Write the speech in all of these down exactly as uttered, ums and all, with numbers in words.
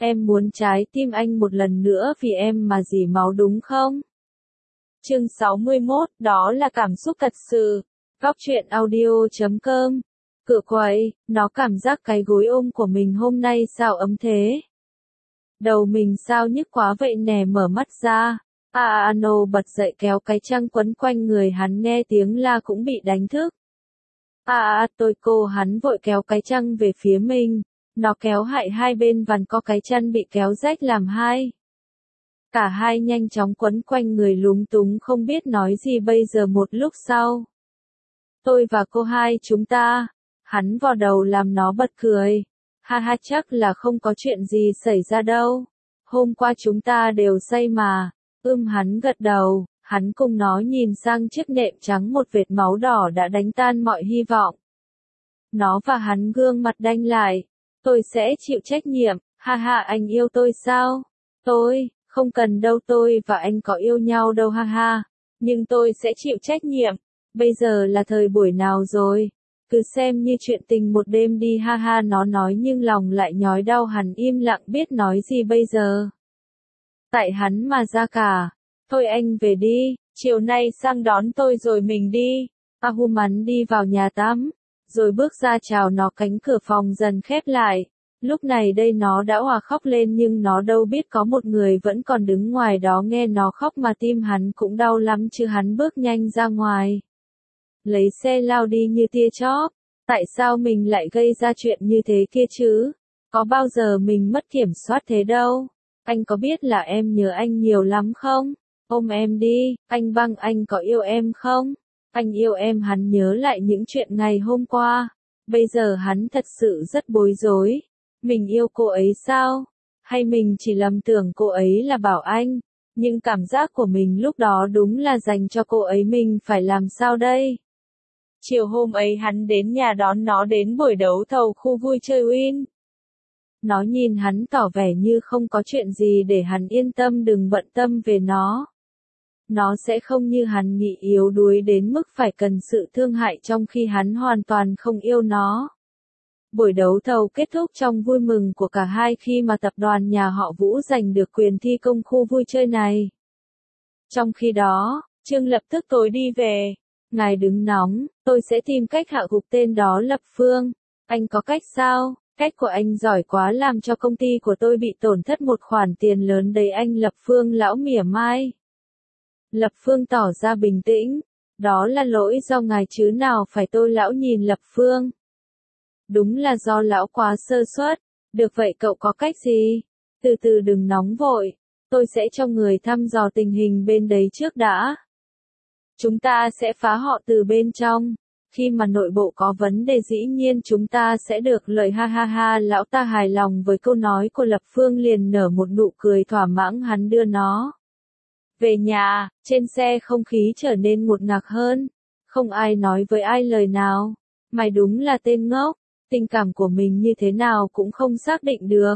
Em muốn trái tim anh một lần nữa vì em mà dỉ máu đúng không? Chương sáu mươi mốt, đó là cảm xúc thật sự. Góc truyện audio chấm com. Cửa quậy, nó cảm giác cái gối ôm của mình hôm nay sao ấm thế? Đầu mình sao nhức quá vậy nè, mở mắt ra. À Ano bật dậy kéo cái chăn quấn quanh người hắn, nghe tiếng la cũng bị đánh thức. À à tôi cô hắn vội kéo cái chăn về phía mình. Nó kéo hại hai bên vằn co cái chăn bị kéo rách làm hai. Cả hai nhanh chóng quấn quanh người lúng túng không biết nói gì bây giờ. Một lúc sau, tôi và cô hai chúng ta, hắn vò đầu làm nó bật cười. Ha ha, chắc là không có chuyện gì xảy ra đâu. Hôm qua chúng ta đều say mà. Ưm, hắn gật đầu, hắn cùng nó nhìn sang chiếc nệm trắng, một vệt máu đỏ đã đánh tan mọi hy vọng. Nó và hắn gương mặt đanh lại. Tôi sẽ chịu trách nhiệm. Ha ha, anh yêu tôi sao? Tôi, không cần đâu, tôi và anh có yêu nhau đâu, ha ha. Nhưng tôi sẽ chịu trách nhiệm. Bây giờ là thời buổi nào rồi? Cứ xem như chuyện tình một đêm đi, ha ha, nó nói nhưng lòng lại nhói đau. Hắn im lặng biết nói gì bây giờ. Tại hắn mà ra cả. Thôi anh về đi, chiều nay sang đón tôi rồi mình đi. Ahuman đi vào nhà tắm, rồi bước ra chào nó. Cánh cửa phòng dần khép lại. Lúc này đây nó đã òa khóc lên, nhưng nó đâu biết có một người vẫn còn đứng ngoài đó nghe nó khóc mà tim hắn cũng đau lắm chứ. Hắn bước nhanh ra ngoài, lấy xe lao đi như tia chớp. Tại sao mình lại gây ra chuyện như thế kia chứ? Có bao giờ mình mất kiểm soát thế đâu. Anh có biết là em nhớ anh nhiều lắm không? Ôm em đi, anh Băng, anh có yêu em không? Anh yêu em. Hắn nhớ lại những chuyện ngày hôm qua. Bây giờ hắn thật sự rất bối rối. Mình yêu cô ấy sao? Hay mình chỉ lầm tưởng cô ấy là Bảo Anh? Nhưng cảm giác của mình lúc đó đúng là dành cho cô ấy. Mình phải làm sao đây? Chiều hôm ấy hắn đến nhà đón nó đến buổi đấu thầu khu vui chơi Win. Nó nhìn hắn tỏ vẻ như không có chuyện gì, để hắn yên tâm đừng bận tâm về nó. Nó sẽ không như hắn nghĩ yếu đuối đến mức phải cần sự thương hại trong khi hắn hoàn toàn không yêu nó. Buổi đấu thầu kết thúc trong vui mừng của cả hai khi mà tập đoàn nhà họ Vũ giành được quyền thi công khu vui chơi này. Trong khi đó, Trương lập tức tối đi về. Ngài đứng nóng, tôi sẽ tìm cách hạ gục tên đó Lập Phương. Anh có cách sao? Cách của anh giỏi quá, làm cho công ty của tôi bị tổn thất một khoản tiền lớn đấy anh. Lập Phương lão mỉa mai. Lập Phương tỏ ra bình tĩnh. Đó là lỗi do ngài chứ nào phải tôi. Lão nhìn Lập Phương. Đúng là do lão quá sơ suất. Được vậy cậu có cách gì? Từ từ, đừng nóng vội. Tôi sẽ cho người thăm dò tình hình bên đấy trước đã. Chúng ta sẽ phá họ từ bên trong. Khi mà nội bộ có vấn đề dĩ nhiên chúng ta sẽ được lợi, ha ha ha. Lão ta hài lòng với câu nói của Lập Phương, liền nở một nụ cười thỏa mãn. Hắn đưa nó về nhà. Trên xe không khí trở nên ngột ngạt hơn. Không ai nói với ai lời nào. Mày đúng là tên ngốc. Tình cảm của mình như thế nào cũng không xác định được.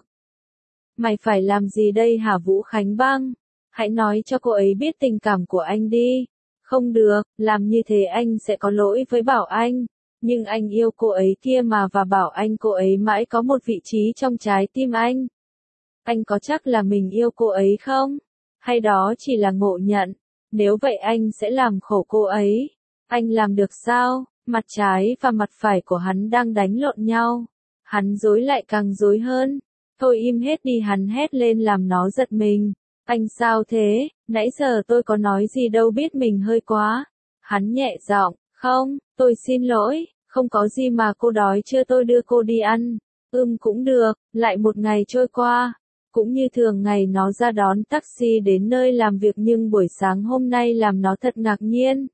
Mày phải làm gì đây hả Vũ Khánh Băng? Hãy nói cho cô ấy biết tình cảm của anh đi. Không được, làm như thế anh sẽ có lỗi với Bảo Anh. Nhưng anh yêu cô ấy kia mà, và Bảo Anh cô ấy mãi có một vị trí trong trái tim anh. Anh có chắc là mình yêu cô ấy không? Hay đó chỉ là ngộ nhận? Nếu vậy anh sẽ làm khổ cô ấy. Anh làm được sao? Mặt trái và mặt phải của hắn đang đánh lộn nhau. Hắn rối lại càng rối hơn. Thôi im hết đi, hắn hét lên làm nó giật mình. Anh sao thế? Nãy giờ tôi có nói gì đâu, biết mình hơi quá. Hắn nhẹ giọng, không, tôi xin lỗi, không có gì mà, cô đói chưa, tôi đưa cô đi ăn. Ừm cũng được. Lại một ngày trôi qua. Cũng như thường ngày nó ra đón taxi đến nơi làm việc, nhưng buổi sáng hôm nay làm nó thật ngạc nhiên.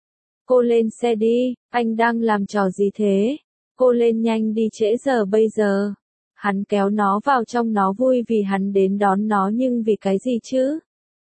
Cô lên xe đi, anh đang làm trò gì thế? Cô lên nhanh đi, trễ giờ bây giờ. Hắn kéo nó vào trong. Nó vui vì hắn đến đón nó, nhưng vì cái gì chứ?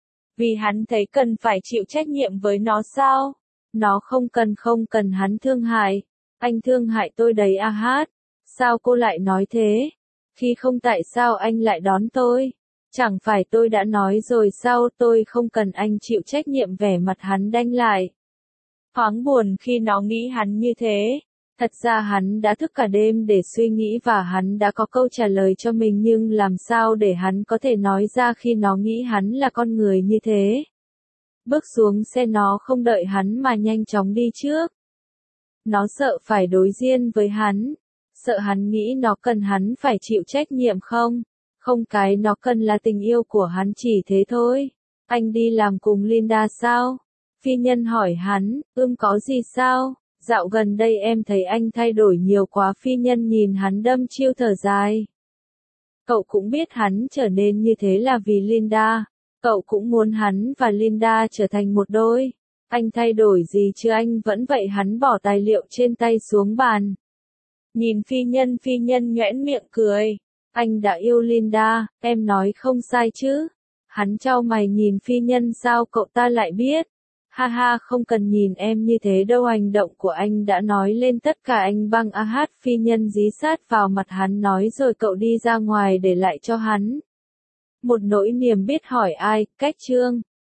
Vì hắn thấy cần phải chịu trách nhiệm với nó sao? Nó không cần không cần. Hắn thương hại. Anh thương hại tôi đấy à hát? Sao cô lại nói thế? Khi không, tại sao anh lại đón tôi? Chẳng phải tôi đã nói rồi sao, tôi không cần anh chịu trách nhiệm. Vẻ mặt hắn đanh lại. Thoáng buồn khi nó nghĩ hắn như thế. Thật ra hắn đã thức cả đêm để suy nghĩ và hắn đã có câu trả lời cho mình nhưng làm sao để hắn có thể nói ra khi nó nghĩ hắn là con người như thế. Bước xuống xe nó không đợi hắn mà nhanh chóng đi trước. Nó sợ phải đối diện với hắn. Sợ hắn nghĩ nó cần hắn phải chịu trách nhiệm không? Không, cái nó cần là tình yêu của hắn chỉ thế thôi. Anh đi làm cùng Linda sao? Phi nhân hỏi hắn, ưm có gì sao? Dạo gần đây em thấy anh thay đổi nhiều quá. Phi nhân nhìn hắn đâm chiêu thở dài. Cậu cũng biết hắn trở nên như thế là vì Linda. Cậu cũng muốn hắn và Linda trở thành một đôi. Anh thay đổi gì chứ, anh vẫn vậy. Hắn bỏ tài liệu trên tay xuống bàn. Nhìn phi nhân, phi nhân nhoẻn miệng cười. Anh đã yêu Linda, em nói không sai chứ. Hắn chau mày nhìn phi nhân, sao cậu ta lại biết? Ha ha, không cần nhìn em như thế đâu, hành động của anh đã nói lên tất cả. Anh băng a hát. Phi nhân dí sát vào mặt hắn nói rồi cậu đi ra ngoài để lại cho hắn một nỗi niềm biết hỏi ai. Cách chương